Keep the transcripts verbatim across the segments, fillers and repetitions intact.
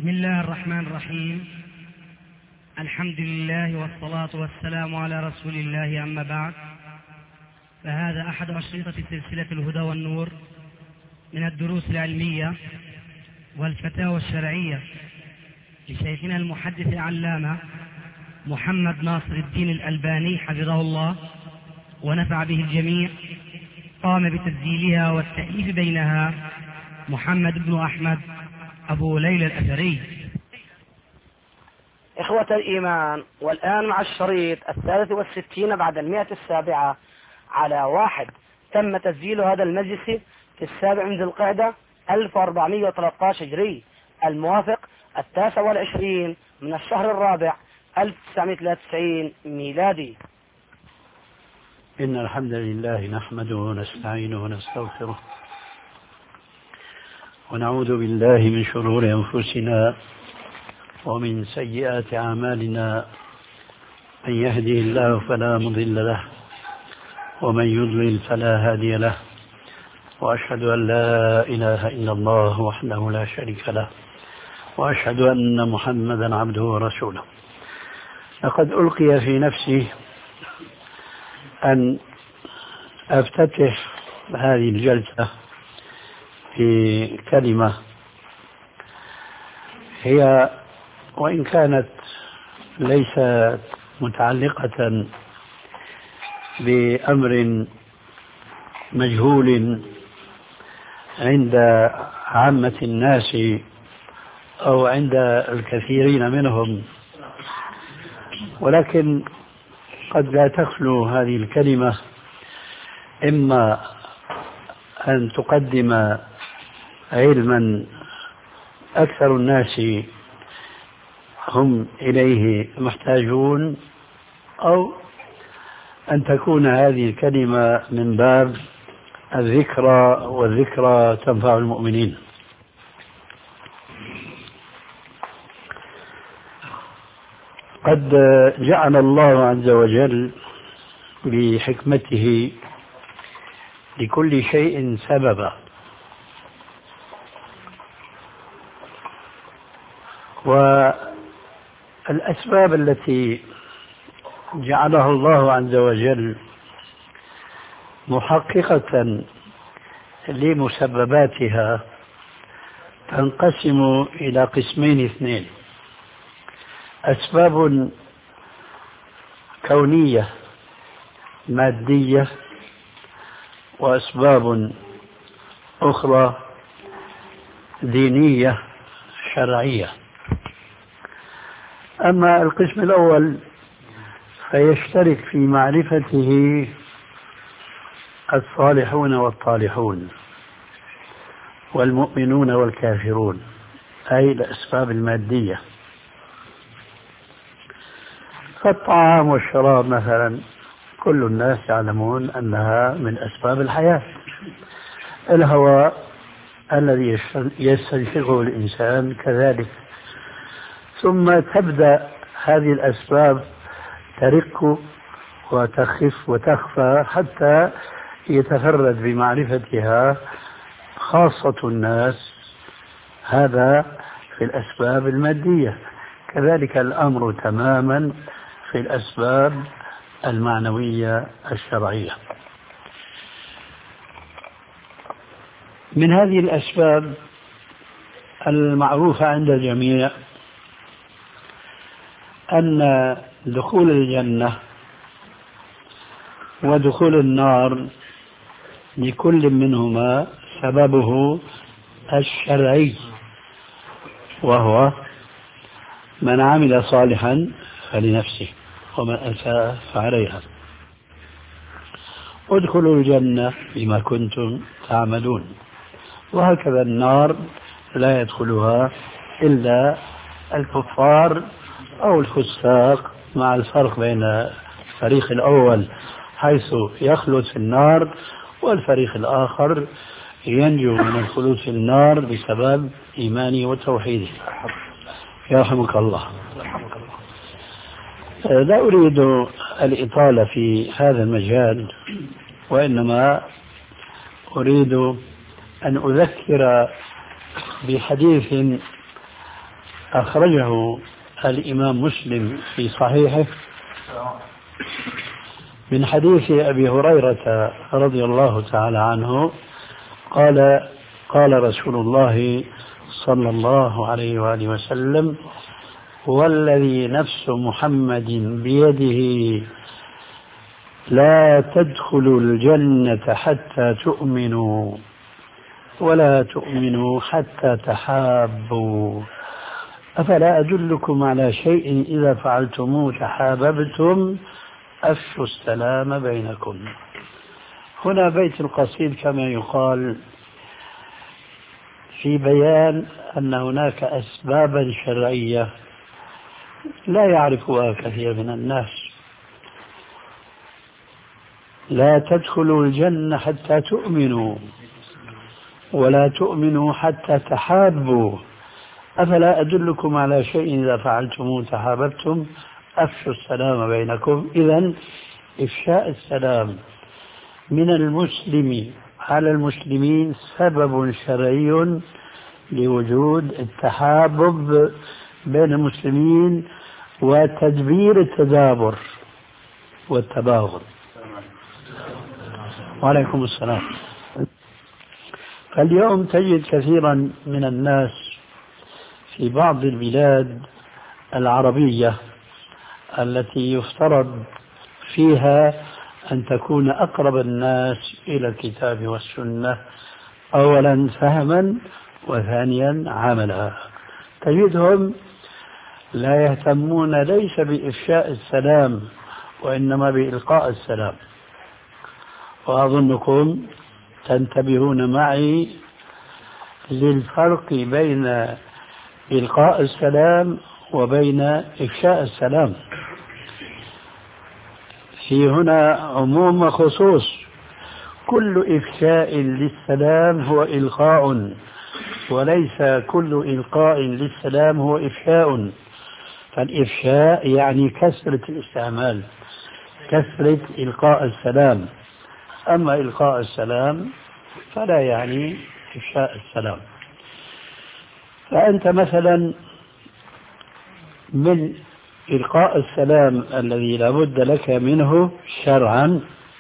بسم الله الرحمن الرحيم. الحمد لله والصلاة والسلام على رسول الله، أما بعد، فهذا أحد أشرطة سلسلة الهدى والنور من الدروس العلمية والفتاوى الشرعية لشيخنا المحدث العلامة محمد ناصر الدين الألباني حفظه الله ونفع به الجميع. قام بتسجيلها والتأليف بينها محمد بن أحمد أبو ليلى الأثري. إخوة الإيمان، والآن مع الشريط الثالث والستين بعد المئة السابعة على واحد. تم تسجيل هذا المجلس في السابع من ذي القعدة ألف وأربعمائة وثلاثة عشر هجري، الموافق التاسع والعشرين من الشهر الرابع ألف وتسعمائة وثلاثة وتسعين ميلادي. إن الحمد لله نحمده ونستعينه ونستغفره ونعوذ بالله من شرور أنفسنا ومن سيئات أعمالنا، من يهده الله فلا مضل له ومن يضلل فلا هادي له، وأشهد أن لا إله إلا الله وحده لا شريك له، وأشهد أن محمدا عبده ورسوله. لقد ألقي في نفسي أن أفتتح هذه الجلسة في كلمة هي وإن كانت ليست متعلقة بأمر مجهول عند عامة الناس أو عند الكثيرين منهم، ولكن قد لا تخلو هذه الكلمة إما أن تقدم علما أكثر الناس هم إليه محتاجون، أو أن تكون هذه الكلمة من باب الذكرى، والذكرى تنفع المؤمنين. قد جعل الله عز وجل بحكمته لكل شيء سببا، والأسباب التي جعلها الله عز وجل محققة لمسبباتها تنقسم إلى قسمين اثنين: أسباب كونية مادية، وأسباب أخرى دينية شرعية. أما القسم الأول فيشترك في معرفته الصالحون والطالحون والمؤمنون والكافرون، أي الأسباب المادية. فالطعام والشراب مثلا كل الناس يعلمون أنها من أسباب الحياة. الهواء الذي يستنشقه الإنسان كذلك. ثم تبدأ هذه الأسباب ترق وتخف وتخفى حتى يتفرد بمعرفتها خاصة الناس، هذا في الأسباب المادية. كذلك الأمر تماما في الأسباب المعنوية الشرعية. من هذه الأسباب المعروفة عند الجميع أن دخول الجنة ودخول النار لكل منهما سببه الشرعي، وهو من عمل صالحا فلنفسه ومن أساء فعليها. ادخلوا الجنة بما كنتم تعملون. وهكذا النار لا يدخلها إلا الكفار أو الفساق، مع الفرق بين الفريق الأول حيث يخلد في النار، والفريق الآخر ينجو من الخلود في النار بسبب إيمانه وتوحيده. يرحمك الله. لا أريد الإطالة في هذا المجال، وإنما أريد أن أذكر بحديث أخرجه الإمام مسلم في صحيحه من حديث أبي هريرة رضي الله تعالى عنه قال قال رسول الله صلى الله عليه وآله وسلم: والذي نفس محمد بيده لا تدخلوا الجنة حتى تؤمنوا ولا تؤمنوا حتى تحابوا أفلا أدلكم على شيء إذا فعلتموه تحاببتم أفشوا السلام بينكم. هنا بيت القصيد كما يقال في بيان أن هناك أسبابا شرعية لا يعرفها كثير من الناس. لا تدخلوا الجنة حتى تؤمنوا ولا تؤمنوا حتى تحابوا أفلا أدلكم على شيء إذا فعلتموه تحاببتم أفشوا السلام بينكم. إذن إفشاء السلام من المسلم على المسلمين سبب شرعي لوجود التحابب بين المسلمين وتدبير التدابر والتباغض. وعليكم السلام. فاليوم تجد كثيرا من الناس في بعض البلاد العربية التي يفترض فيها أن تكون أقرب الناس إلى الكتاب والسنة أولا فهما وثانيا عملا، تجدهم لا يهتمون ليس بإفشاء السلام وإنما بإلقاء السلام. وأظنكم تنتبهون معي للفرق بين إلقاء السلام وبين إفشاء السلام. في هنا عموم وخصوص، كل إفشاء للسلام هو إلقاء وليس كل إلقاء للسلام هو إفشاء. فالإفشاء يعني كثرة الاستعمال، كثرة إلقاء السلام، أما إلقاء السلام فلا يعني إفشاء السلام. فأنت مثلا من إلقاء السلام الذي لا بد لك منه شرعا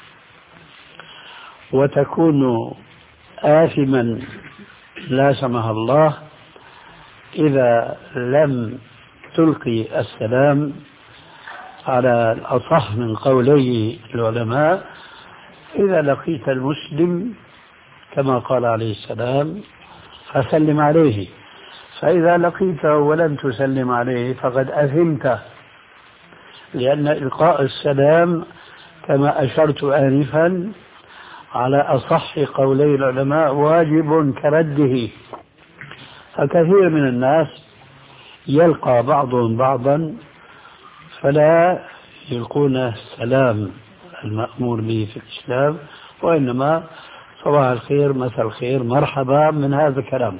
وتكون آثما لا سمح الله إذا لم تلقي السلام على الأصح من قولي العلماء. إذا لقيت المسلم كما قال عليه السلام فسلم عليه، فإذا لقيته ولم تسلم عليه فقد أثمت، لأن إلقاء السلام كما أشرت آنفا على أصح قولي العلماء واجب كرده. فكثير من الناس يلقى بعضهم بعضا فلا يلقون السلام المأمور به في الإسلام، وإنما صباح الخير مساء الخير مرحبا من هذا الكلام.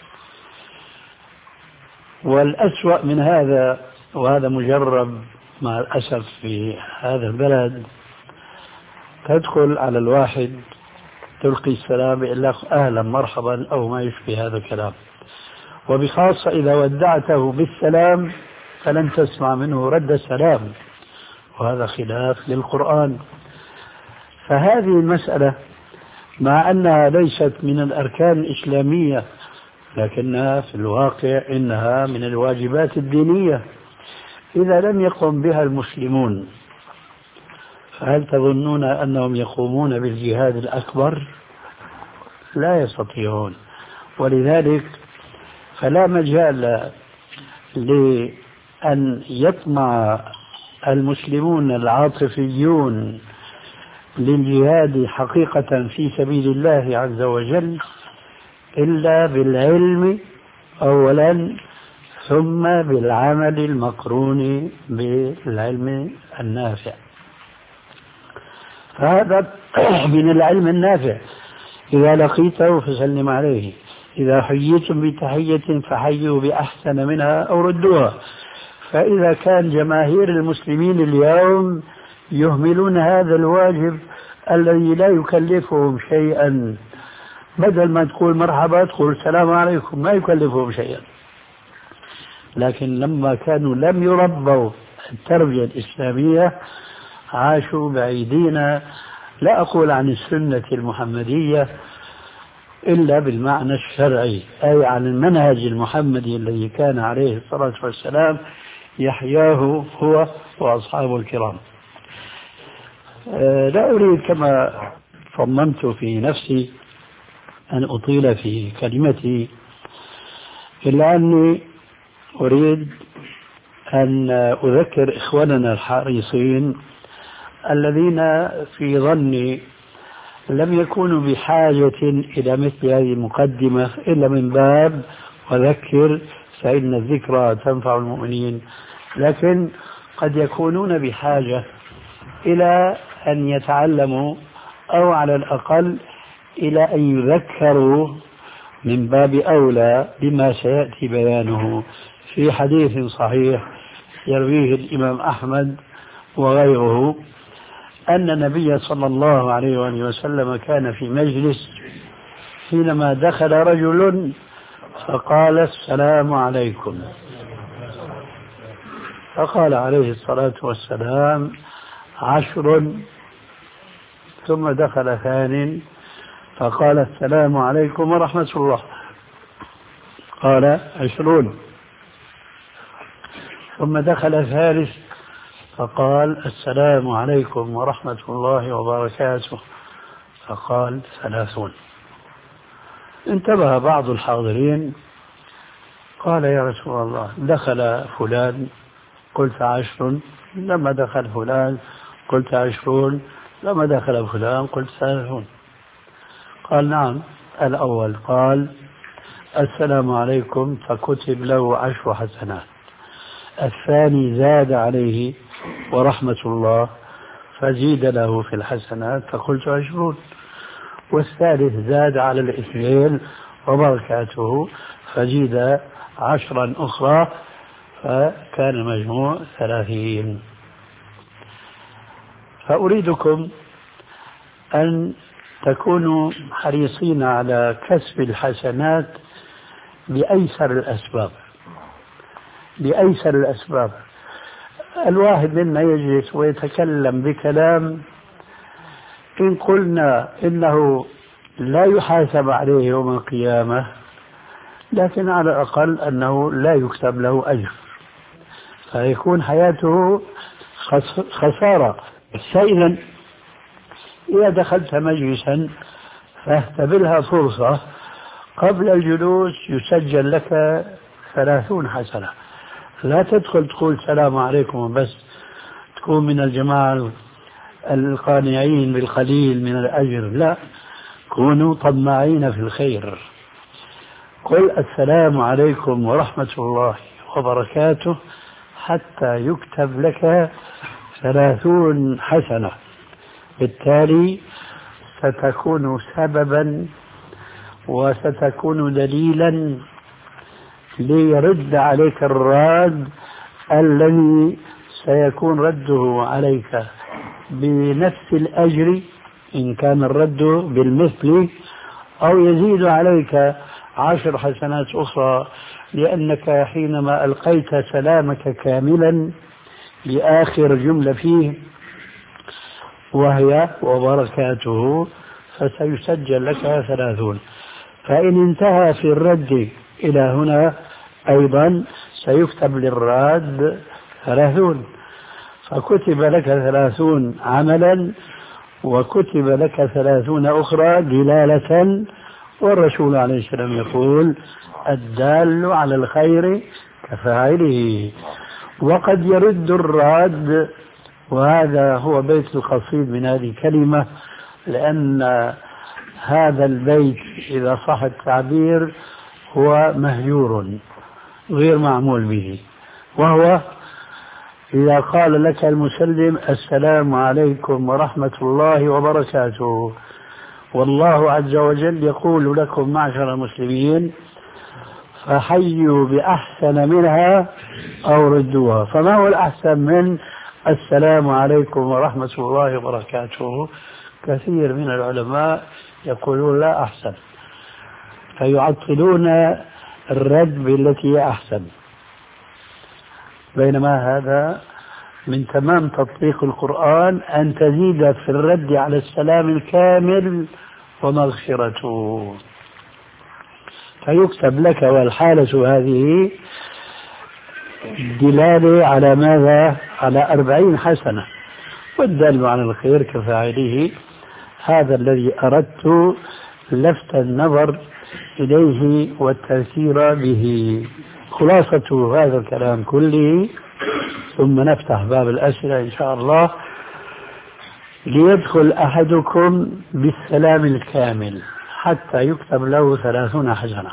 والأسوأ من هذا، وهذا مجرب مع الأسف في هذا البلد، تدخل على الواحد تلقي السلام يقول لك أهلا مرحبا أو ما يشبه هذا الكلام، وبخاصة إذا ودعته بالسلام فلن تسمع منه رد السلام، وهذا خلاف للقرآن. فهذه المسألة مع أنها ليست من الأركان الإسلامية لكنها في الواقع إنها من الواجبات الدينية. إذا لم يقم بها المسلمون فهل تظنون أنهم يقومون بالجهاد الأكبر؟ لا يستطيعون. ولذلك فلا مجال لأن يطمع المسلمون العاطفيون للجهاد حقيقة في سبيل الله عز وجل إلا بالعلم أولا ثم بالعمل المقرون بالعلم النافع. فهذا من العلم النافع. إذا لقيته فسلم عليه، إذا حييتم بتحية فحيوا بأحسن منها أو ردوها. فإذا كان جماهير المسلمين اليوم يهملون هذا الواجب الذي لا يكلفهم شيئا، بدل ما تقول مرحبا تقول السلام عليكم، ما يكلفهم شيئا. لكن لما كانوا لم يربوا التربية الإسلامية عاشوا بعيدين، لا أقول عن السنة المحمدية إلا بالمعنى الشرعي، أي عن المنهج المحمدي الذي كان عليه الصلاة والسلام يحياه هو وأصحابه الكرام. لا أريد كما صممت في نفسي أن أطيل في كلمتي، إلا أني أريد أن أذكر إخواننا الحريصين الذين في ظني لم يكونوا بحاجة إلى مثل هذه المقدمة إلا من باب وذكر فإن الذكرى تنفع المؤمنين، لكن قد يكونون بحاجة إلى أن يتعلموا أو على الأقل إلى أن يذكروا من باب أولى بما سيأتي بيانه في حديث صحيح يرويه الإمام أحمد وغيره أن النبي صلى الله عليه وآله وسلم كان في مجلس حينما دخل رجل فقال السلام عليكم، فقال عليه الصلاة والسلام عشر، ثم دخل ثانٍ فقال السلام عليكم ورحمة الله، قال عشرون، ثم دخل ثالث فقال السلام عليكم ورحمة الله وبركاته، فقال ثلاثون. انتبه بعض الحاضرين قال يا رسول الله دخل فلان قلت عشر، لما دخل فلان قلت عشرون، لما دخل فلان قلت ثلاثون. قال نعم، الأول قال السلام عليكم فكتب له عشر حسنات، الثاني زاد عليه ورحمة الله فزيد له في الحسنات فقلت عشرون، والثالث زاد على الاثنين وبركاته فزيد عشرا أخرى فكان المجموع ثلاثين. فأريدكم أن تكونوا حريصين على كسب الحسنات بأيسر الأسباب، بأيسر الأسباب. الواحد منا يجلس ويتكلم بكلام إن قلنا إنه لا يحاسب عليه يوم القيامة، لكن على الأقل أنه لا يكتب له أجر، فيكون حياته خسارة. فإذا إذا دخلت مجلسا فاهتبلها فرصة، قبل الجلوس يسجل لك ثلاثون حسنة، لا تدخل تقول السلام عليكم بس تكون من الجماعة القانعين بالقليل من الأجر، لا، كونوا طماعين في الخير. قل السلام عليكم ورحمة الله وبركاته حتى يكتب لك ثلاثون حسنة، بالتالي ستكون سببا وستكون دليلا ليرد عليك الراد الذي سيكون رده عليك بنفس الأجر إن كان الرد بالمثل، أو يزيد عليك عشر حسنات أخرى، لأنك حينما ألقيت سلامك كاملا لآخر جملة فيه وهي وبركاته فسيسجل لك ثلاثون. فإن انتهى في الرد إلى هنا أيضا سيكتب للراد ثلاثون، فكتب لك ثلاثون عملا وكتب لك ثلاثون أخرى دلالة. والرسول عليه السلام يقول الدال على الخير كفاعله. وقد يرد الراد، وهذا هو بيت القصيد من هذه الكلمة، لأن هذا البيت إذا صح التعبير هو مهجور غير معمول به، وهو إذا قال لك المسلم السلام عليكم ورحمة الله وبركاته، والله عز وجل يقول لكم معشر المسلمين فحيوا بأحسن منها أو ردوها. فما هو الأحسن من السلام عليكم ورحمة الله وبركاته؟ كثير من العلماء يقولون لا أحسن، فيعطلون الرد بالتي هي أحسن. بينما هذا من تمام تطبيق القرآن أن تزيد في الرد على السلام الكامل ومغفرته، فيكتب لك والحالة هذه دلالة على ماذا؟ على أربعين حسنة، والدال على الخير كفاعله. هذا الذي أردت لفت النظر إليه والتذكير به. خلاصة هذا الكلام كله، ثم نفتح باب الأسئلة إن شاء الله. ليدخل أحدكم بالسلام الكامل حتى يكتب له ثلاثون حسنة،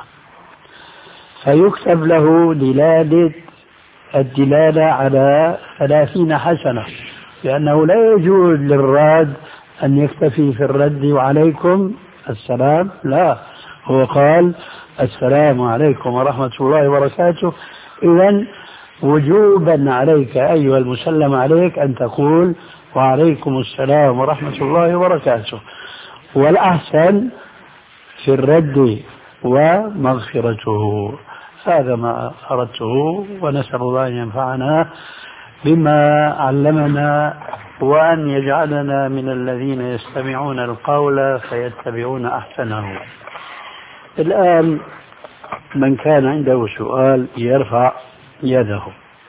فيكتب له دلالة الدلالة على ثلاثين حسنة، لأنه لا يجوز للراد أن يكتفي في الرد وعليكم السلام، لا، هو قال السلام عليكم ورحمة الله وبركاته. إذن وجوبا عليك أيها المسلم عليك أن تقول وعليكم السلام ورحمة الله وبركاته، والأحسن في الرد ومغفرته. هذا ما أردته، ونسأل الله أن ينفعنا بما علمنا وأن يجعلنا من الذين يستمعون القول فيتبعون أحسنه. الآن من كان عنده سؤال يرفع يده.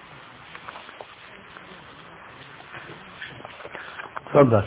تفضل.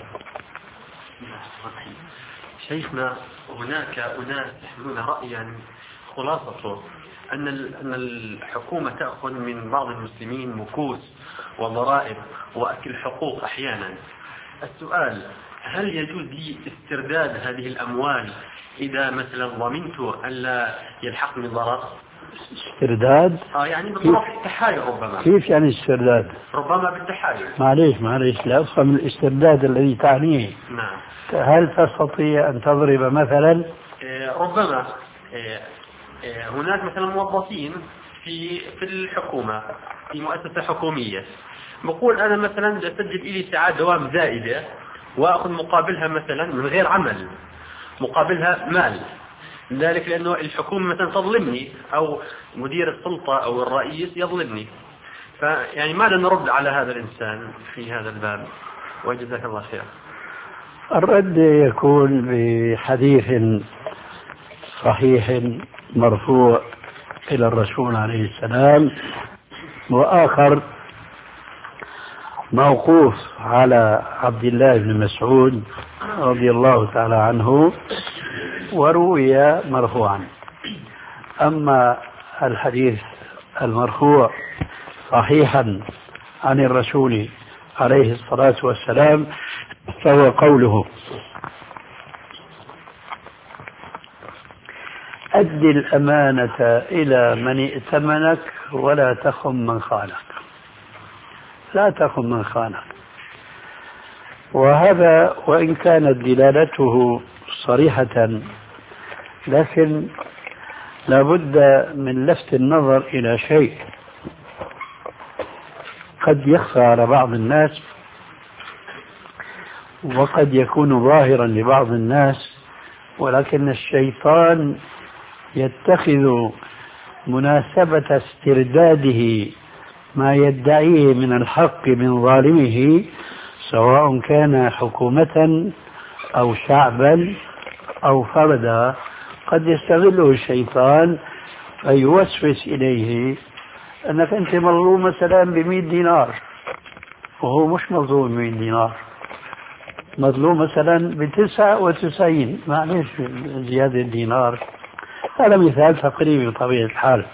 شيخنا، هناك أناس يحملون رأيا خلاصته أن أن الحكومة تأخذ من بعض المسلمين مكوس وضرائب وأكل حقوق أحيانا. السؤال: هل يجوز لي استرداد هذه الأموال إذا مثلا ضمنت أن لا يلحقني ضرر؟ استرداد؟ آه يعني بطرف التحايل ربما. كيف يعني استرداد؟ ربما بالتحايل. معليش معليش لا أفهم الاسترداد الذي تعنيه. نعم. هل تستطيع أن تضرب مثلا؟ إيه ربما إيه إيه هناك مثلا موظفين في في الحكومة في مؤسسة حكومية، بقول أنا مثلا أسجل إلي ساعات دوام زائدة وأخذ مقابلها مثلا من غير عمل، مقابلها مال، ذلك لأنه الحكومة مثلا تظلمني أو مدير السلطة أو الرئيس يظلمني. فيعني ماذا نرد على هذا الإنسان في هذا الباب؟ وجزاك الله خير. الرد يكون بحديث صحيح مرفوع إلى الرسول عليه السلام، وآخر موقوف على عبد الله بن مسعود رضي الله تعالى عنه وروي مرفوعا. أما الحديث المرفوع صحيحا عن الرسول عليه الصلاة والسلام فهو قوله: أد الأمانة إلى من ائتمنك ولا تخن من خانك. لا تخن من خانك. وهذا وإن كانت دلالته صريحة، لكن لابد من لفت النظر إلى شيء قد يخفى على بعض الناس وقد يكون ظاهرا لبعض الناس، ولكن الشيطان يتخذ مناسبة استرداده ما يدعيه من الحق من ظالمه، سواء كان حكومة أو شعبا أو فردا، قد يستغله الشيطان فيوسوس إليه أنك أنت مظلوم مثلا بمئة دينار وهو مش مظلوم بمئة دينار، مظلوم مثلا بتسعة وتسعين، معلش زيادة دينار. هذا مثال تقريبي بطبيعة الحال.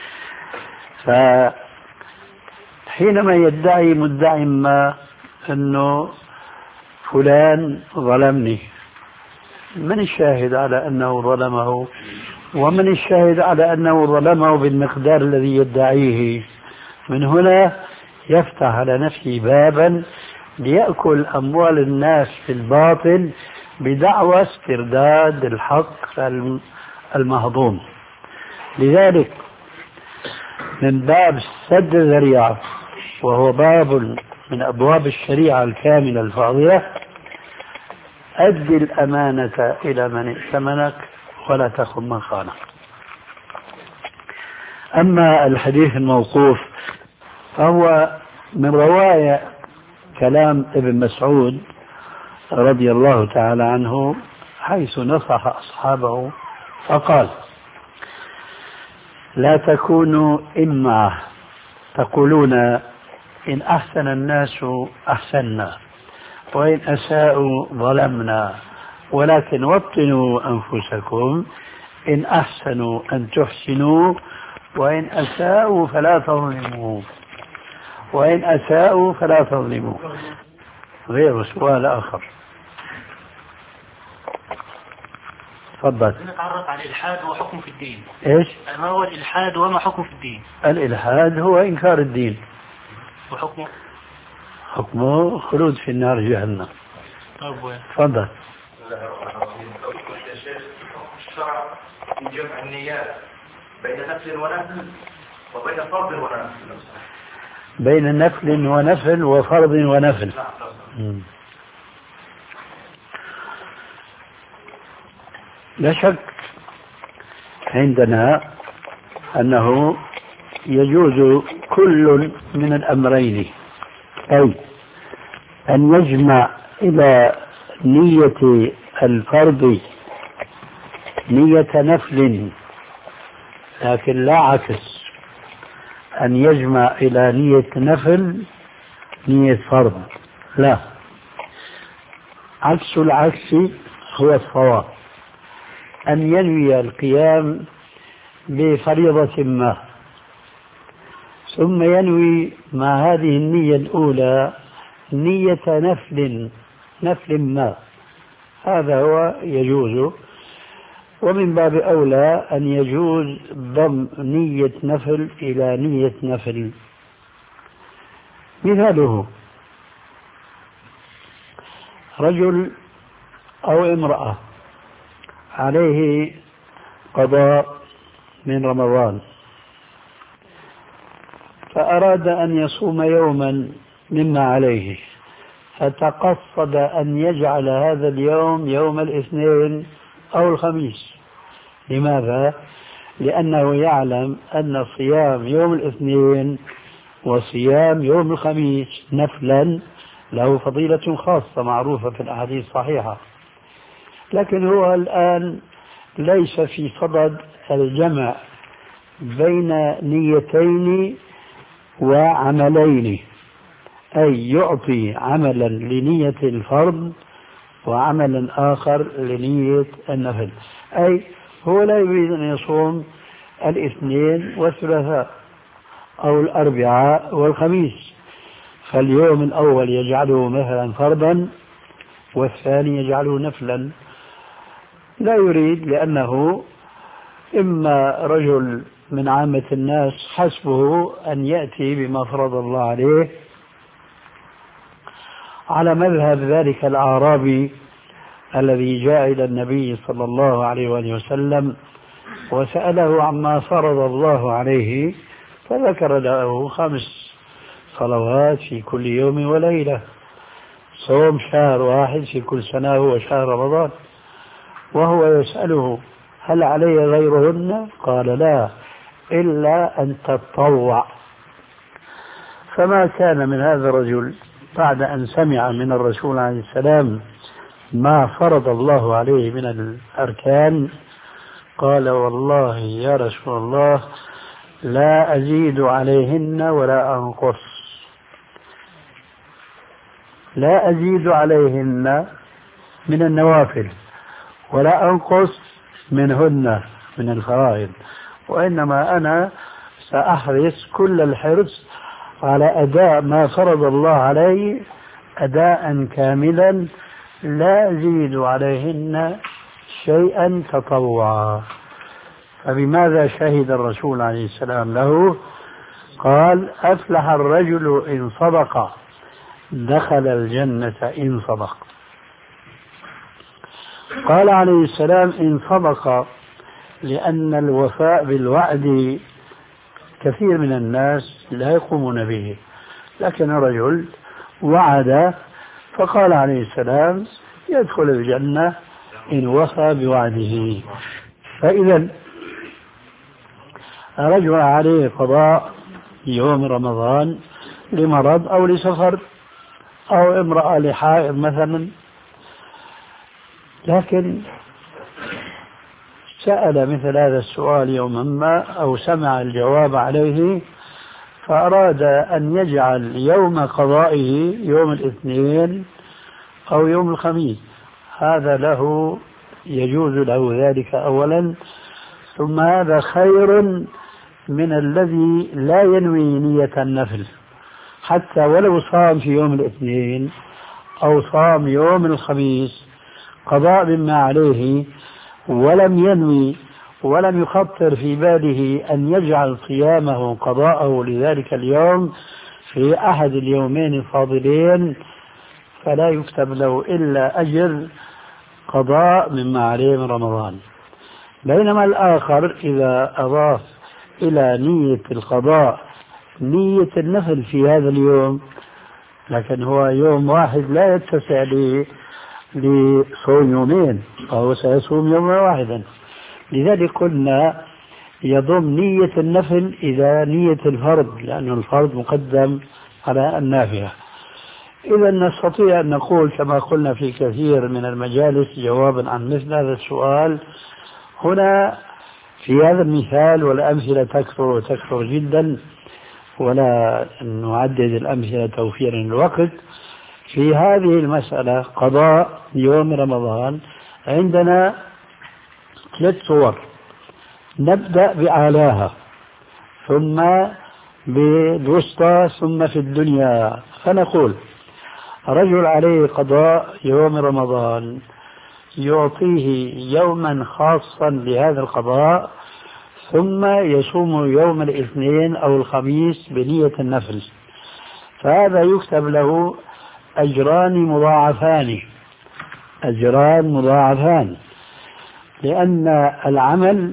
فحينما يدعي مدعي ما أنه فلان ظلمني، من الشاهد على أنه ظلمه؟ ومن الشاهد على أنه ظلمه بالمقدار الذي يدعيه؟ من هنا يفتح على نفسه بابا ليأكل أموال الناس في الباطل بدعوى استرداد الحق المهضوم. لذلك من باب سد الذريعة، وهو باب من أبواب الشريعة الكاملة الفاضلة: أد الأمانة إلى من ائتمنك ولا تخن من خانك. أما الحديث الموقوف فهو من رواية كلام ابن مسعود رضي الله تعالى عنه حيث نصح أصحابه فقال: لا تكونوا إمعة تقولون إن أحسن الناس أحسنا وإن أساءوا ظلمنا، ولكن وطنوا أنفسكم إن أحسنوا أن تحسنوا وإن أساءوا فلا تظلموا وإن أساءوا فلا تظلموا. غير سؤال آخر. تفضل. نتعرف على الإلحاد وحكمه في الدين. إيش؟ ما هو الإلحاد وما حكمه في الدين؟ الإلحاد هو إنكار الدين. وحكمه؟ حكمه خلود في النار جهنم. تفضل. الشرع في جمع النيات بين نفل ونفل وبين فرض ونفل. بين نفل ونفل وفرض ونفل. مم. لا شك عندنا أنه يجوز كل من الأمرين، أي أن يجمع إلى نية الفرض نية نفل، لكن لا عكس، أن يجمع إلى نية نفل نية فرض، لا، عكس العكس هو الصواب، أن ينوي القيام بفريضة ما ثم ينوي مع هذه النية الأولى نية نفل نفل ما، هذا هو يجوز. ومن باب أولى أن يجوز ضم نية نفل إلى نية نفل. مثاله رجل أو امرأة عليه قضاء من رمضان، فأراد أن يصوم يوما مما عليه، فتقصد أن يجعل هذا اليوم يوم الاثنين أو الخميس. لماذا؟ لأنه يعلم أن صيام يوم الاثنين وصيام يوم الخميس نفلا له فضيلة خاصة معروفة في الأحاديث الصحيحة، لكن هو الآن ليس في صدد الجمع بين نيتين وعملين، أي يعطي عملا لنية الفرض وعملا آخر لنية النفل، أي هو لا يريد أن يصوم الاثنين والثلاثاء أو الأربعاء والخميس، فاليوم الأول يجعله مثلا فرضا والثاني يجعله نفلا، لا يريد، لأنه إما رجل من عامة الناس حسبه أن يأتي بما فرض الله عليه، على مذهب ذلك الأعرابي الذي جاء إلى النبي صلى الله عليه وآله وسلم وسأله عما فرض الله عليه، فذكر له خمس صلوات في كل يوم وليلة، صوم شهر واحد في كل سنة هو شهر رمضان، وهو يسأله هل علي غيرهن؟ قال لا، إلا أن تتطوع. فما كان من هذا الرجل بعد أن سمع من الرسول عليه السلام ما فرض الله عليه من الأركان قال والله يا رسول الله لا أزيد عليهن ولا أنقص، لا أزيد عليهن من النوافل ولا أنقص منهن من الفرائض، وإنما أنا سأحرص كل الحرص على أداء ما فرض الله علي أداء كاملا لا أزيد عليهن شيئا تطوعا. فبماذا شهد الرسول عليه السلام له؟ قال أفلح الرجل إن صدق دخل الجنة إن صدق. قال عليه السلام إن صدق لأن الوفاء بالوعد كثير من الناس لا يقومون به، لكن الرجل وعد فقال عليه السلام يدخل الجنة إن وفى بوعده. فإذا رجل عليه قضاء يوم رمضان لمرض أو لسفر أو امرأة لحائض مثلا. لكن سأل مثل هذا السؤال يوما ما أو سمع الجواب عليه فأراد أن يجعل يوم قضائه يوم الاثنين أو يوم الخميس، هذا له يجوز له ذلك أولا، ثم هذا خير من الذي لا ينوي نية النفل، حتى ولو صام في يوم الاثنين أو صام يوم الخميس قضاء مما عليه ولم ينوي ولم يخطر في باله أن يجعل صيامه قضاءه لذلك اليوم في أحد اليومين الفاضلين، فلا يكتب له إلا أجر قضاء مما عليه من رمضان. بينما الآخر إذا أضاف إلى نية القضاء نية النفل في هذا اليوم، لكن هو يوم واحد لا يتسع لصوم يومين، فهو سيصوم يوما واحدا. لذلك قلنا يضم نية النفل إلى نية الفرض، لأن الفرض مقدم على النافلة. إذا نستطيع أن نقول كما قلنا في كثير من المجالس جوابا عن مثل هذا السؤال، هنا في هذا المثال، والأمثلة تكثر وتكثر جدا ولا نعدد الأمثلة توفيرا للوقت، في هذه المسألة قضاء يوم رمضان عندنا ثلاث صور. نبدأ بأعلاها ثم بالوسطى ثم في الدنيا. فنقول رجل عليه قضاء يوم رمضان يعطيه يوما خاصا لهذا القضاء ثم يصوم يوم الاثنين أو الخميس بنية النفل، فهذا يكتب له أجران مضاعفان أجران مضاعفان لأن العمل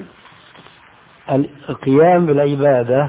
القيام بالعبادة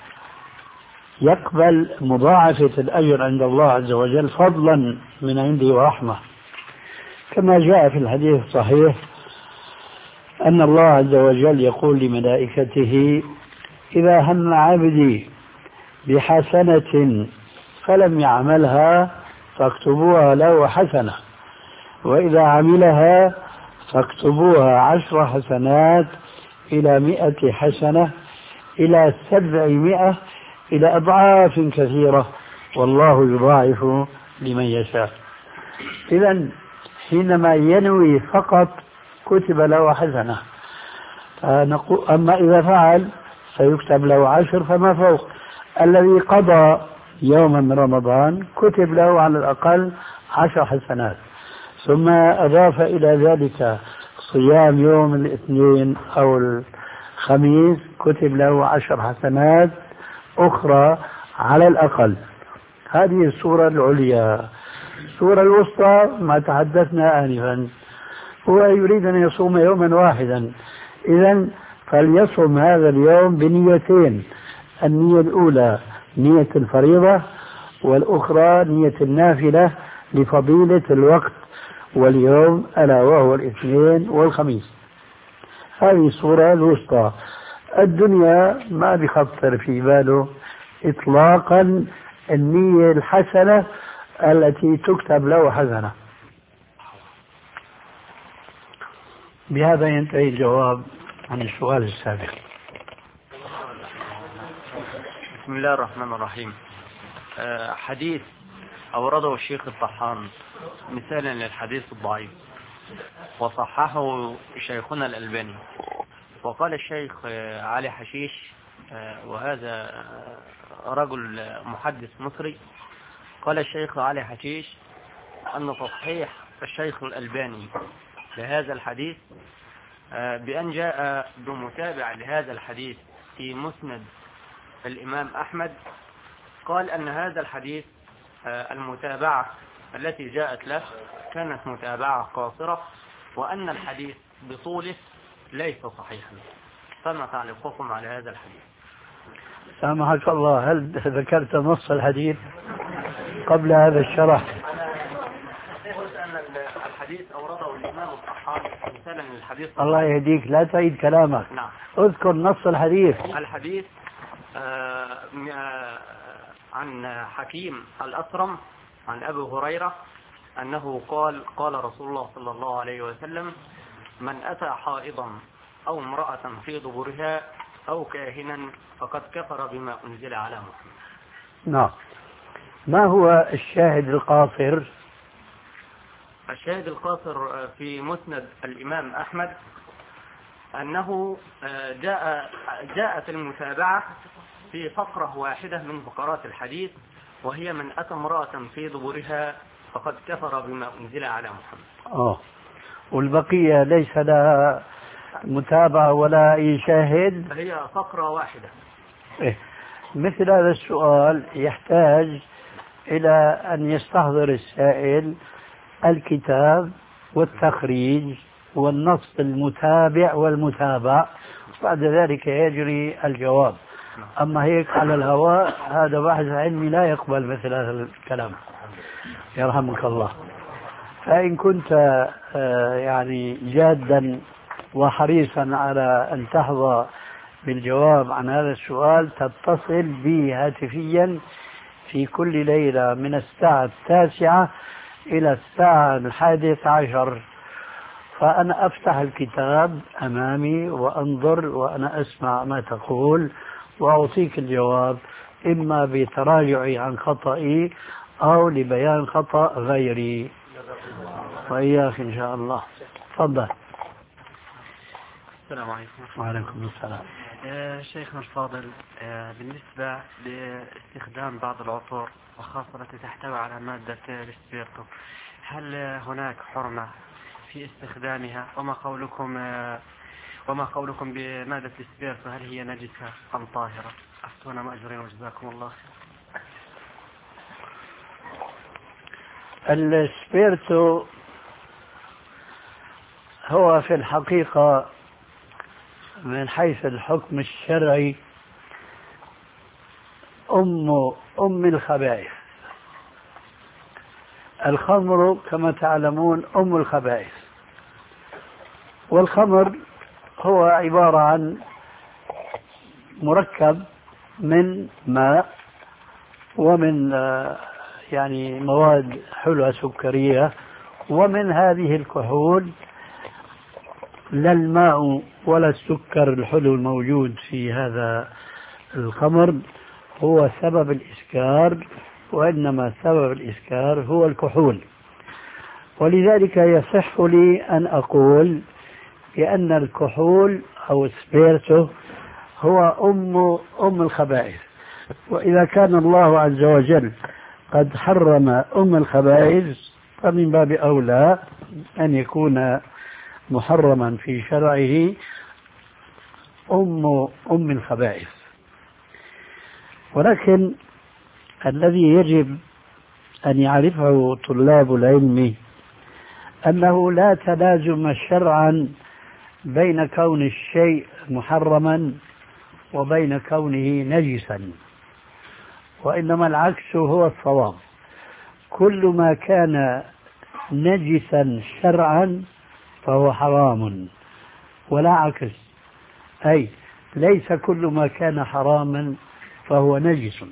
يقبل مضاعفة الأجر عند الله عز وجل فضلا من عنده ورحمة، كما جاء في الحديث الصحيح أن الله عز وجل يقول لملائكته: إذا هم عبدي بحسنة فلم يعملها فاكتبوها له حسنة، وإذا عملها فاكتبوها عشر حسنات إلى مئة حسنة إلى سبعمائة إلى أضعاف كثيرة، والله يضاعف لمن يشاء. إذن حينما ينوي فقط كتب له حسنة، أما إذا فعل فيكتب له عشر فما فوق. الذي قضى يوما من رمضان كتب له على الأقل عشر حسنات، ثم أضاف إلى ذلك صيام يوم الاثنين أو الخميس كتب له عشر حسنات أخرى على الأقل. هذه الصورة العليا. الصورة الوسطى ما تحدثنا آنفا، هو يريد أن يصوم يوما واحدا، إذن فليصوم هذا اليوم بنيتين: النية الأولى نية الفريضة، والأخرى نية النافلة لفضيلة الوقت واليوم ألا وهو الاثنين والخميس. هذه الصورة الوسطى. الدنيا ما بخطر في باله إطلاقا النية الحسنة التي تكتب له حسنة. بهذا ينتهي الجواب عن السؤال السابق. بسم الله الرحمن الرحيم. حديث أورده الشيخ الطحان مثالا للحديث الضعيف وصححه شيخنا الألباني، وقال الشيخ علي حشيش، وهذا رجل محدث مصري، قال الشيخ علي حشيش أن تصحيح الشيخ الألباني لهذا الحديث بأن جاء بمتابع لهذا الحديث في مسند الإمام أحمد، قال أن هذا الحديث المتابعة التي جاءت له كانت متابعة قاصرة، وأن الحديث بطوله ليس صحيحا. فما تعليقكم على هذا الحديث؟ سامحك الله، هل ذكرت نص الحديث قبل هذا الشرح؟ قلت أن الحديث أورده الإمام الطحان مثالا للحديث. الله يهديك، لا تعيد كلامك. نعم. اذكر نص الحديث. الحديث عن حكيم الأسرم عن أبي هريرة أنه قال قال رسول الله صلى الله عليه وسلم: من أتى حائضا أو امرأة في دبرها أو كاهنا فقد كفر بما أنزل على محمد. نعم. ما هو الشاهد القاصر؟ الشاهد القاصر في مسند الإمام أحمد أنه جاء جاءت المتابعة في فقرة واحدة من فقرات الحديث، وهي: من أتى امرأة في دبرها فقد كفر بما أنزل على محمد. آه. والبقية ليس لها متابعة ولا أي شاهد؟ هي فقرة واحدة. إيه؟ مثل هذا السؤال يحتاج إلى أن يستحضر السائل الكتاب والتخريج والنص المتابع والمتابع، بعد ذلك يجري الجواب. أما هيك على الهواء هذا باحث علمي لا يقبل مثل هذا الكلام، يرحمك الله. فإن كنت يعني جادا وحريصا على أن تحظى بالجواب عن هذا السؤال تتصل بي هاتفيا في كل ليلة من الساعة التاسعة إلى الساعة الحادية عشر، فأنا أفتح الكتاب أمامي وأنظر وأنا أسمع ما تقول وأعطيك الجواب، إما بتراجعي عن خطئي أو لبيان خطأ غيري. وإياك إن شاء الله. تفضل. السلام عليكم. وعليكم السلام. آه شيخنا الفاضل، آه بالنسبة لاستخدام بعض العطور وخاصة التي تحتوي على مادة الاسبيرتو، هل هناك حرمة في استخدامها؟ وما قولكم آه وما قولكم بمادة الاسبيرتو، هل هي نجسة أم طاهرة؟ أفتونا مأجورين وجزاكم الله خير. الاسبيرتو هو في الحقيقة من حيث الحكم الشرعي أم أم الخبائث. الخمر كما تعلمون أم الخبائث، والخمر هو عبارة عن مركب من ماء ومن يعني مواد حلوة سكرية، ومن هذه الكحول لا الماء ولا السكر الحلو الموجود في هذا الخمر هو سبب الإسكار، وإنما سبب الإسكار هو الكحول. ولذلك يصح لي أن أقول بأن الكحول أو السبيرتو هو أم أم الخبائث. وإذا كان الله عز وجل قد حرم أم الخبائث فمن باب أولى أن يكون محرما في شرعه أم أم الخبائث. ولكن الذي يجب أن يعرفه طلاب العلم أنه لا تلازم شرعا بين كون الشيء محرما وبين كونه نجسا، وإنما العكس هو الصواب. كل ما كان نجسا شرعا فهو حرام ولا عكس، أي ليس كل ما كان حراما فهو نجس.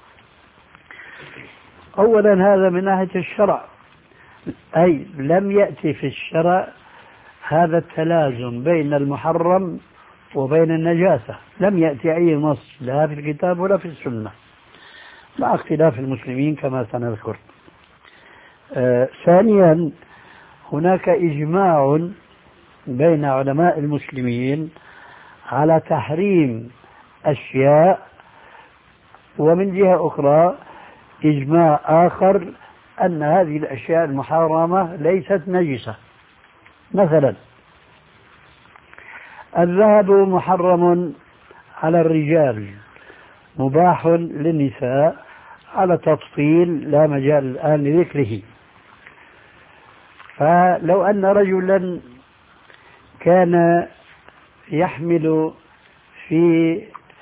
أولا هذا من ناحية الشرع، أي لم يأتي في الشرع هذا التلازم بين المحرم وبين النجاسة، لم يأتي أي نص لا في الكتاب ولا في السنة، مع اختلاف المسلمين كما سنذكر. آه ثانيا هناك إجماع بين علماء المسلمين على تحريم أشياء، ومن جهة أخرى إجماع آخر أن هذه الأشياء المحرمة ليست نجسة. مثلا الذهب محرم على الرجال مباح للنساء على تفصيل لا مجال الآن لذكره. فلو أن رجلا كان يحمل في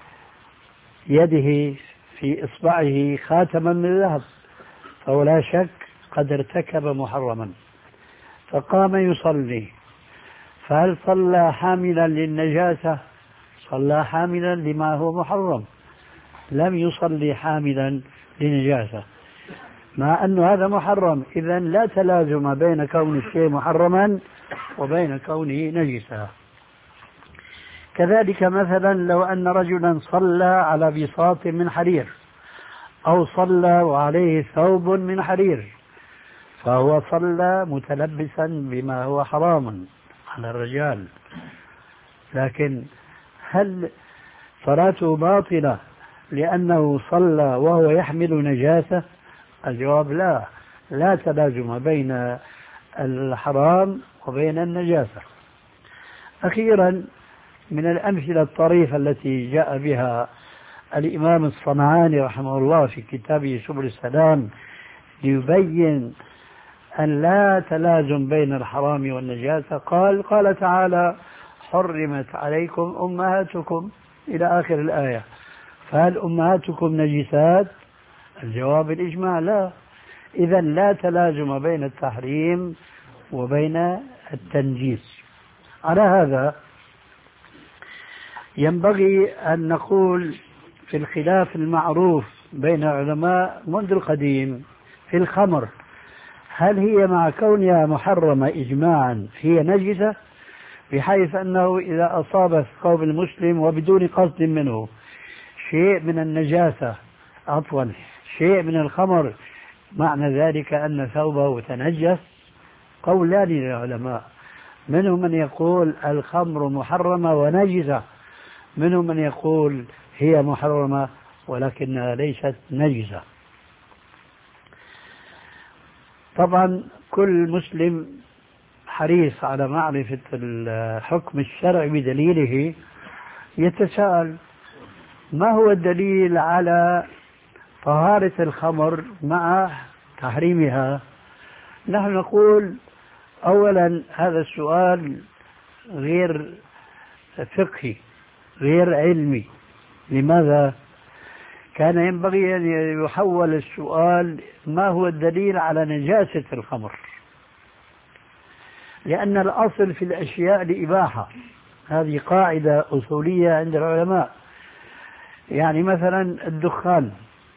يده في إصبعه خاتما من ذهب فهو لا شك قد ارتكب محرما، فقام يصلي، فهل صلى حاملا للنجاسة؟ صلى حاملا لما هو محرم، لم يصلي حاملا لنجاسة، مع أن هذا محرم. إذا لا تلازم بين كون الشيء محرما وبين كونه نجسا. كذلك مثلا لو أن رجلا صلى على بساط من حرير أو صلى وعليه ثوب من حرير، فهو صلى متلبسا بما هو حرام على الرجال، لكن هل صلاته باطلة لأنه صلى وهو يحمل نجاسة؟ الجواب لا، لا تلازم بين الحرام وبين النجاسة. أخيرا من الأمثلة الطريفة التي جاء بها الإمام الصنعاني رحمه الله في كتابه سبل السلام ليبين أن لا تلازم بين الحرام والنجاسة، قال قال تعالى: حرمت عليكم أمهاتكم إلى آخر الآية. فهل أمهاتكم نجسات؟ الجواب الإجماع لا. إذا لا تلازم بين التحريم وبين التنجيس. على هذا ينبغي أن نقول في الخلاف المعروف بين العلماء منذ القديم في الخمر، هل هي مع كونها محرمة إجماعا هي نجسة، بحيث أنه إذا أصاب ثوب المسلم وبدون قصد منه شيء من النجاسة عفوا شيء من الخمر، معنى ذلك أن ثوبه تنجس؟ قولان للعلماء، منهم من يقول الخمر محرمة ونجسة، منهم من يقول هي محرمة ولكنها ليست نجسة. طبعا كل مسلم حريص على معرفة الحكم الشرعي بدليله، يتساءل: ما هو الدليل على طهارة الخمر مع تحريمها؟ نحن نقول أولا هذا السؤال غير فقهي غير علمي. لماذا؟ كان ينبغي أن يحول السؤال: ما هو الدليل على نجاسة الخمر؟ لأن الأصل في الأشياء الإباحة، هذه قاعدة أصولية عند العلماء. يعني مثلا الدخان،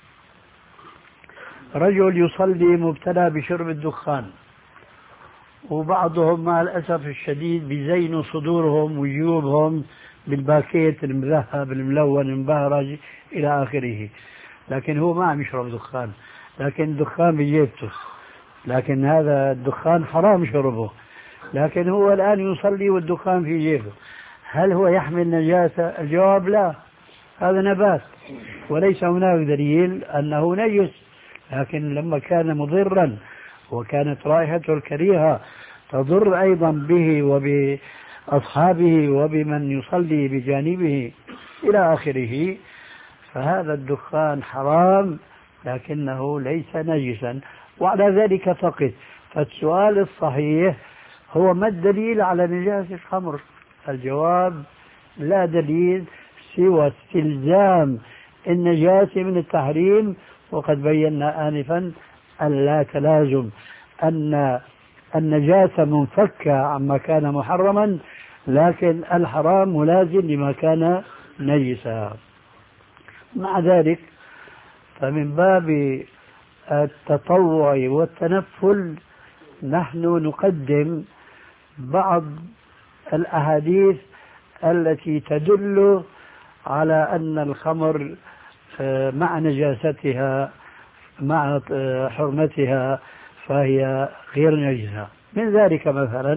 رجل يصلي مبتلى بشرب الدخان، وبعضهم مع الأسف الشديد بيزينوا صدورهم وجيوبهم بالباكيت المذهب الملون المبهرج إلى آخره، لكن هو ما عم يشرب دخان، لكن الدخان بجيبته، لكن هذا الدخان حرام شربه، لكن هو الآن يصلي والدخان في جيبه. هل هو يحمل نجاسة؟ الجواب لا، هذا نبات وليس هناك دليل أنه نجس، لكن لما كان مضرا وكانت رائحته الكريهة تضر أيضا به وبأصحابه وبمن يصلي بجانبه إلى آخره، فهذا الدخان حرام لكنه ليس نجسا، وعلى ذلك فقط. فالسؤال الصحيح هو: ما الدليل على نجاسة الخمر؟ الجواب: لا دليل سوى استلزام النجاسة من التحريم، وقد بينا آنفا أن لا تلازم، أن النجاسة منفكة عما كان محرما، لكن الحرام ملازم لما كان نجسا. مع ذلك فمن باب التطوع والتنفل نحن نقدم بعض الأحاديث التي تدل على أن الخمر مع نجاستها مع حرمتها فهي غير نجسة. من ذلك مثلا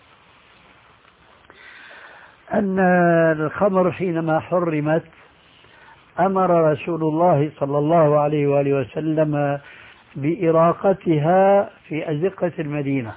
أن الخمر حينما حرمت أمر رسول الله صلى الله عليه وآله وسلم بإراقتها في أزقة المدينة،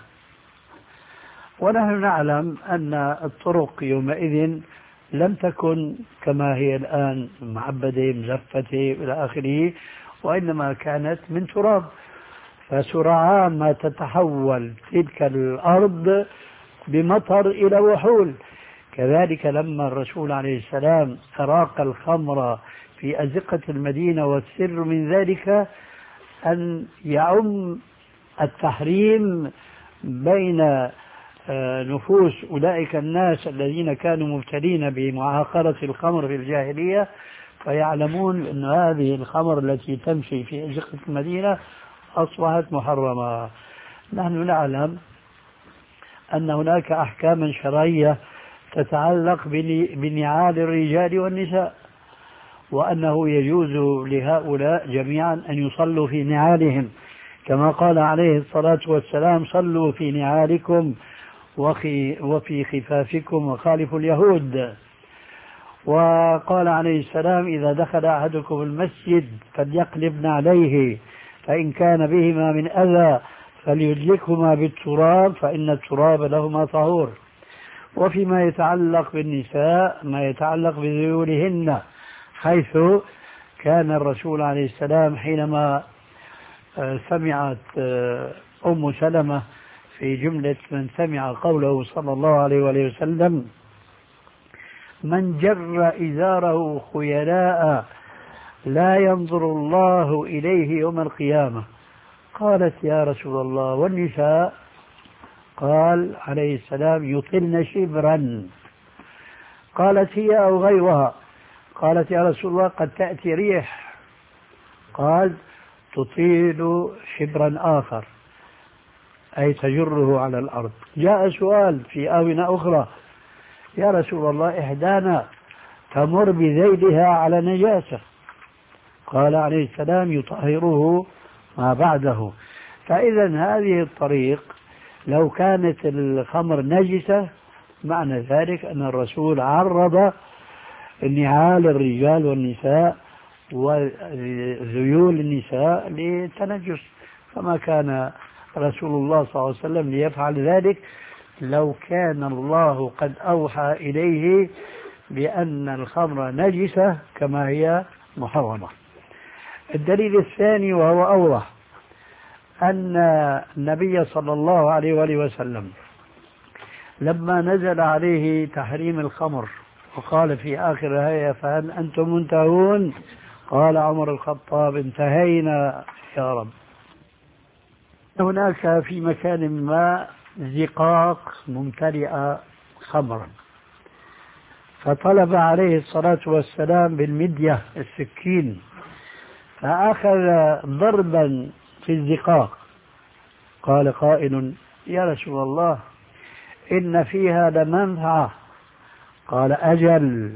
ونحن نعلم أن الطرق يومئذ لم تكن كما هي الآن معبدة مزفتة إلى آخره، وإنما كانت من تراب، فسرعان ما تتحول تلك الأرض بمطر إلى وحول. كذلك لما الرسول عليه السلام أراق الخمر في أزقة المدينة، والسر من ذلك أن يعم التحريم بين نفوس أولئك الناس الذين كانوا مبتلين بمعاقرة الخمر في الجاهلية، فيعلمون أن هذه الخمر التي تمشي في أزقة المدينة أصبحت محرمة. نحن نعلم أن هناك أحكاما شرعية تتعلق بنعال الرجال والنساء، وأنه يجوز لهؤلاء جميعا أن يصلوا في نعالهم، كما قال عليه الصلاة والسلام: صلوا في نعالكم وفي خفافكم وخالفوا اليهود. وقال عليه السلام: إذا دخل أحدكم المسجد فليقلب نعليه، فإن كان بهما من أذى فليدلكهما بالتراب فإن التراب لهما طهور. وفيما يتعلق بالنساء ما يتعلق بذيولهن، حيث كان الرسول عليه السلام حينما سمعت أم سلمة في جملة من سمع قوله صلى الله عليه وآله وسلم: من جر إزاره خيلاء لا ينظر الله إليه يوم القيامة. قالت: يا رسول الله والنساء؟ قال عليه السلام: يطلن شبرا. قالت: هي أو غيرها؟ قالت: يا رسول الله قد تأتي ريح. قال: تطيل شبرا آخر، أي تجره على الأرض. جاء سؤال في آونة أخرى: يا رسول الله إحدانا تمر بذيلها على نجاسة. قال عليه السلام: يطهره ما بعده. فإذا هذه الطريق لو كانت الخمر نجسة معنى ذلك أن الرسول عرض نعال الرجال والنساء وذيول النساء للتنجس، فما كان رسول الله صلى الله عليه وسلم ليفعل ذلك لو كان الله قد أوحى إليه بأن الخمر نجسة كما هي محرمة. الدليل الثاني وهو أوضح أن النبي صلى الله عليه وآله وسلم لما نزل عليه تحريم الخمر وقال في آخر الآية: فهل أنتم منتهون؟ قال عمر الخطاب: انتهينا يا رب. هناك في مكان ما زقاق ممتلئة خمرا، فطلب عليه الصلاة والسلام بالمدية السكين، فأخذ ضربا في الزقاق. قال قائل: يا رسول الله إن فيها لمنفعة. قال: أجل.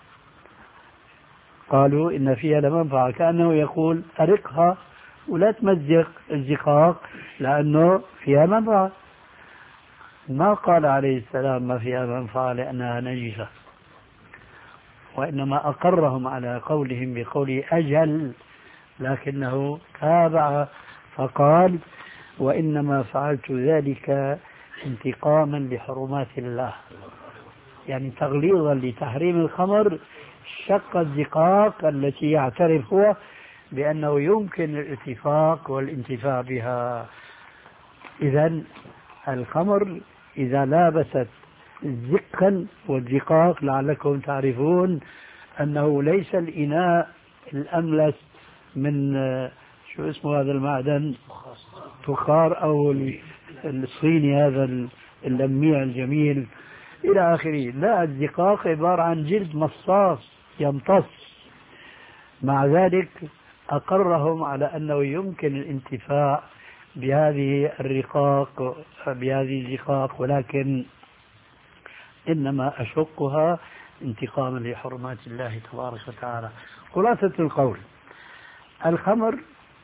قالوا: إن فيها لمنفعة، كأنه يقول: أرقها ولا تمزق الزقاق لأنه فيها منفعة. ما قال عليه السلام ما فيها منفعة لأنها نجسة، وإنما أقرهم على قولهم بقول أجل، لكنه تابع فقال: وإنما فعلت ذلك انتقاما لحرمات الله، يعني تغليظا لتحريم الخمر شق الزقاق التي يعترف هو بأنه يمكن الاتفاق والانتفاع بها. إذن الخمر إذا لابست زقا والزقاق لعلكم تعرفون أنه ليس الإناء الأملس من شو اسمه هذا المعدن، فخار أو الصيني هذا اللميع الجميل إلى آخره. لا، الزقاق عبارة عن جلد مصاص يمتص. مع ذلك أقرهم على أنه يمكن الانتفاع بهذه الرقاق بهذه الزقاق، ولكن إنما أشقها انتقاما لحرمات الله تبارك وتعالى. خلاصة القول: الخمر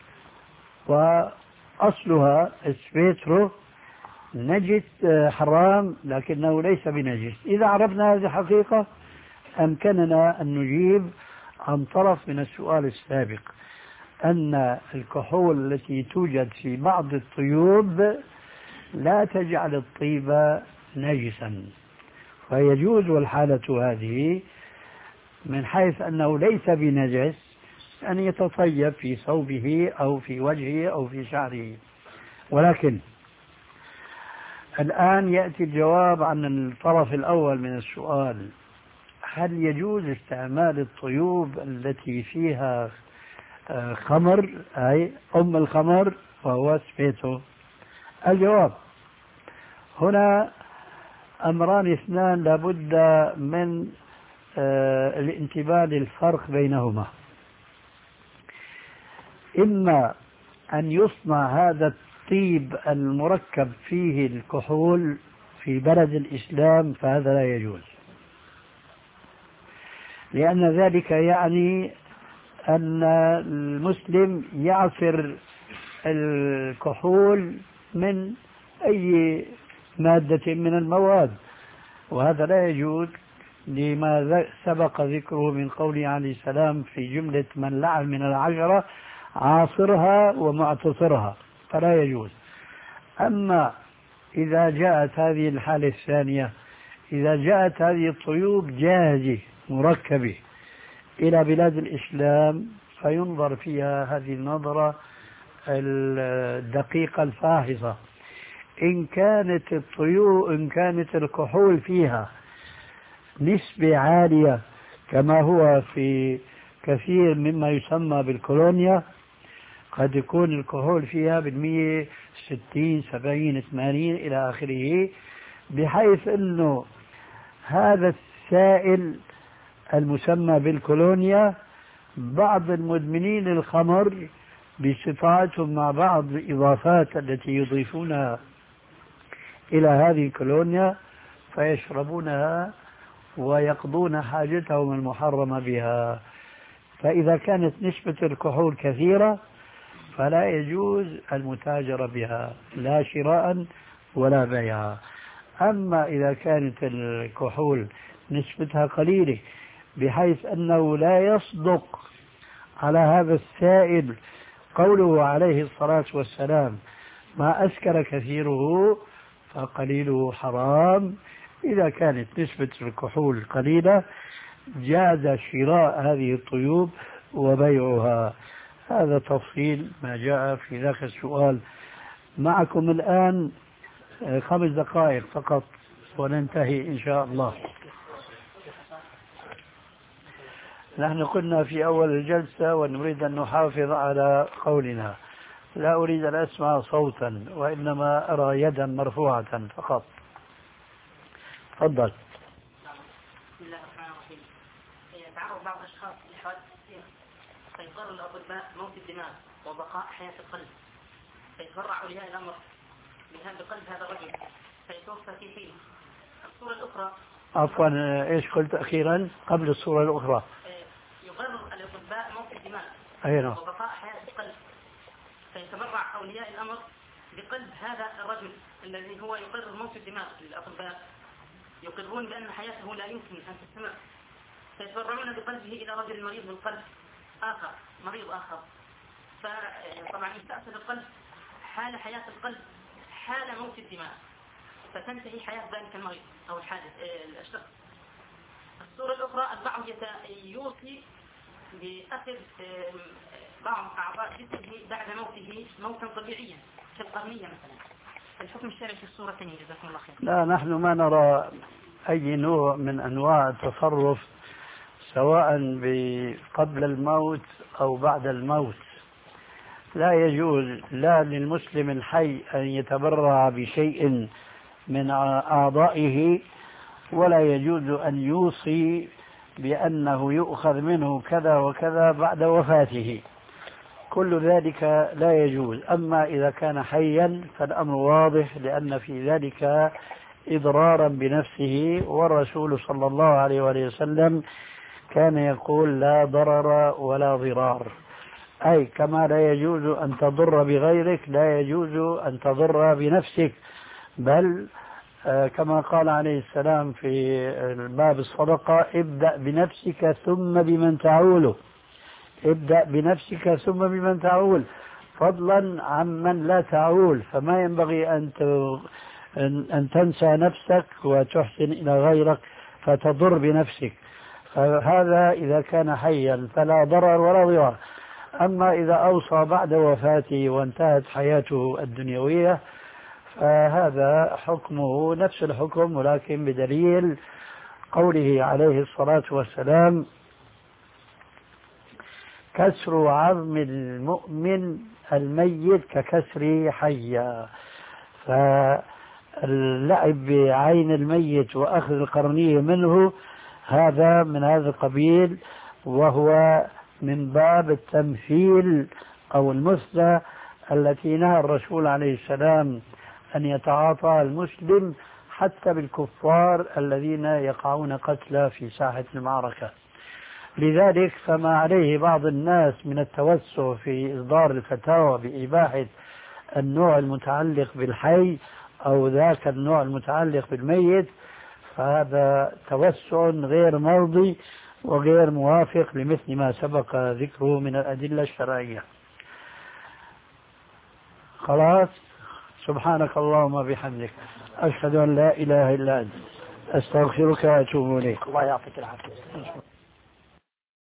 وأصلها اسبيترو نجس حرام لكنه ليس بنجس. إذا عرفنا هذه الحقيقة أمكننا أن نجيب عن طرف من السؤال السابق، أن الكحول التي توجد في بعض الطيوب لا تجعل الطيب نجسا، فيجوز والحالة هذه من حيث أنه ليس بنجس أن يتطيب في ثوبه أو في وجهه أو في شعره. ولكن الآن يأتي الجواب عن الطرف الأول من السؤال: هل يجوز استعمال الطيوب التي فيها خمر أي أم الخمر وهو سبيتو؟ الجواب: هنا أمران اثنان لابد من آه الانتباه للفرق بينهما. إما أن يصنع هذا الطيب المركب فيه الكحول في بلد الإسلام فهذا لا يجوز، لأن ذلك يعني أن المسلم يعصر الكحول من أي مادة من المواد، وهذا لا يجوز لما سبق ذكره من قوله عليه السلام في جملة من لعن من العشرة عاصرها ومعتصرها، فلا يجوز. أما إذا جاءت هذه الحالة الثانية، إذا جاءت هذه الطيوب جاهزة مركبة إلى بلاد الإسلام فينظر فيها هذه النظرة الدقيقة الفاحصة. إن كانت الطيوب إن كانت الكحول فيها نسبة عالية كما هو في كثير مما يسمى بالكولونيا، قد يكون الكحول فيها بالمية ستين سبعين ثمانين إلى آخره، بحيث أنه هذا السائل المسمى بالكولونيا بعض المدمنين الخمر باستطاعتهم مع بعض الإضافات التي يضيفونها إلى هذه الكولونيا فيشربونها ويقضون حاجتهم المحرمة بها. فإذا كانت نسبة الكحول كثيرة فلا يجوز المتاجرة بها لا شراء ولا بيعا. أما إذا كانت الكحول نسبتها قليلة بحيث أنه لا يصدق على هذا السائل قوله عليه الصلاة والسلام ما أسكر كثيره فقليله حرام، إذا كانت نسبة الكحول قليلة جاز شراء هذه الطيوب وبيعها. هذا تفصيل ما جاء في ذاك السؤال. معكم الآن خمس دقائق فقط وننتهي إن شاء الله. نحن قلنا في أول الجلسة ونريد أن نحافظ على قولنا، لا أريد أن أسمع صوتا وإنما أرى يدا مرفوعة فقط. تفضل. بسم الله الرحمن الرحيم. يتعرض بعض الأشخاص لحوادث كثيرة فيقرر الأطباء موت الدماغ وبقاء حياة القلب، فيتبرع أولياء الأمر بقلب هذا الرجل فيتوفى في حين. الصورة الأخرى عفوا ايش قلت أخيرا قبل الصورة الأخرى؟ يقرر الأطباء موت الدماغ أيوة. وبقاء حياة القلب فيتبرع أولياء الأمر بقلب هذا الرجل الذي هو يقرر موت الدماغ. الأطباء يقرون بأن حياته لا يمكن أن تستمر، فيتبرعون بقلبه إلى رجل مريض بالقلب آخر مريض آخر. فطبعا يستأصل القلب حال حياة القلب حال موت الدماغ، فتنتهي حياة ذلك المريض أو الحادث الشخص. الصورة الأخرى البعض يوصي بأخذ بعض أعضاء جسمه بعد موته موتا طبيعيا كالقرنية مثلا. الحكم الشرعي في الصورتين جزاكم الله خير. لا نحن ما نرى أي نوع من أنواع التصرف سواء قبل الموت أو بعد الموت. لا يجوز لا للمسلم الحي أن يتبرع بشيء من أعضائه، ولا يجوز أن يوصي بأنه يؤخذ منه كذا وكذا بعد وفاته. كل ذلك لا يجوز. أما إذا كان حيا فالأمر واضح، لأن في ذلك إضرارا بنفسه، والرسول صلى الله عليه وسلم كان يقول لا ضرر ولا ضرار، أي كما لا يجوز أن تضر بغيرك لا يجوز أن تضر بنفسك. بل كما قال عليه السلام في باب الصدقة ابدأ بنفسك ثم بمن تعوله، ابدأ بنفسك ثم بمن تعول، فضلا عمن لا تعول. فما ينبغي أن أن تنسى نفسك وتحسن إلى غيرك فتضر بنفسك. فهذا إذا كان حيا فلا ضرر ولا ضرار. أما إذا أوصى بعد وفاته وانتهت حياته الدنيوية فهذا حكمه نفس الحكم، ولكن بدليل قوله عليه الصلاة والسلام كسر عظم المؤمن الميت ككسر حيا. فاللعب بعين الميت وأخذ القرنية منه هذا من هذا القبيل، وهو من باب التمثيل أو المثلى التي نهى الرسول عليه السلام أن يتعاطى المسلم حتى بالكفار الذين يقعون قتلى في ساحة المعركة. لذلك فما عليه بعض الناس من التوسع في إصدار الفتاوى بإباحة النوع المتعلق بالحي أو ذاك النوع المتعلق بالميت، فهذا توسع غير مرضي وغير موافق لمثل ما سبق ذكره من الأدلة الشرعية. خلاص، سبحانك اللهم وبحمدك، أشهد أن لا إله إلا أنت، أستغفرك وأتوب إليك. الله يعطيك العافية.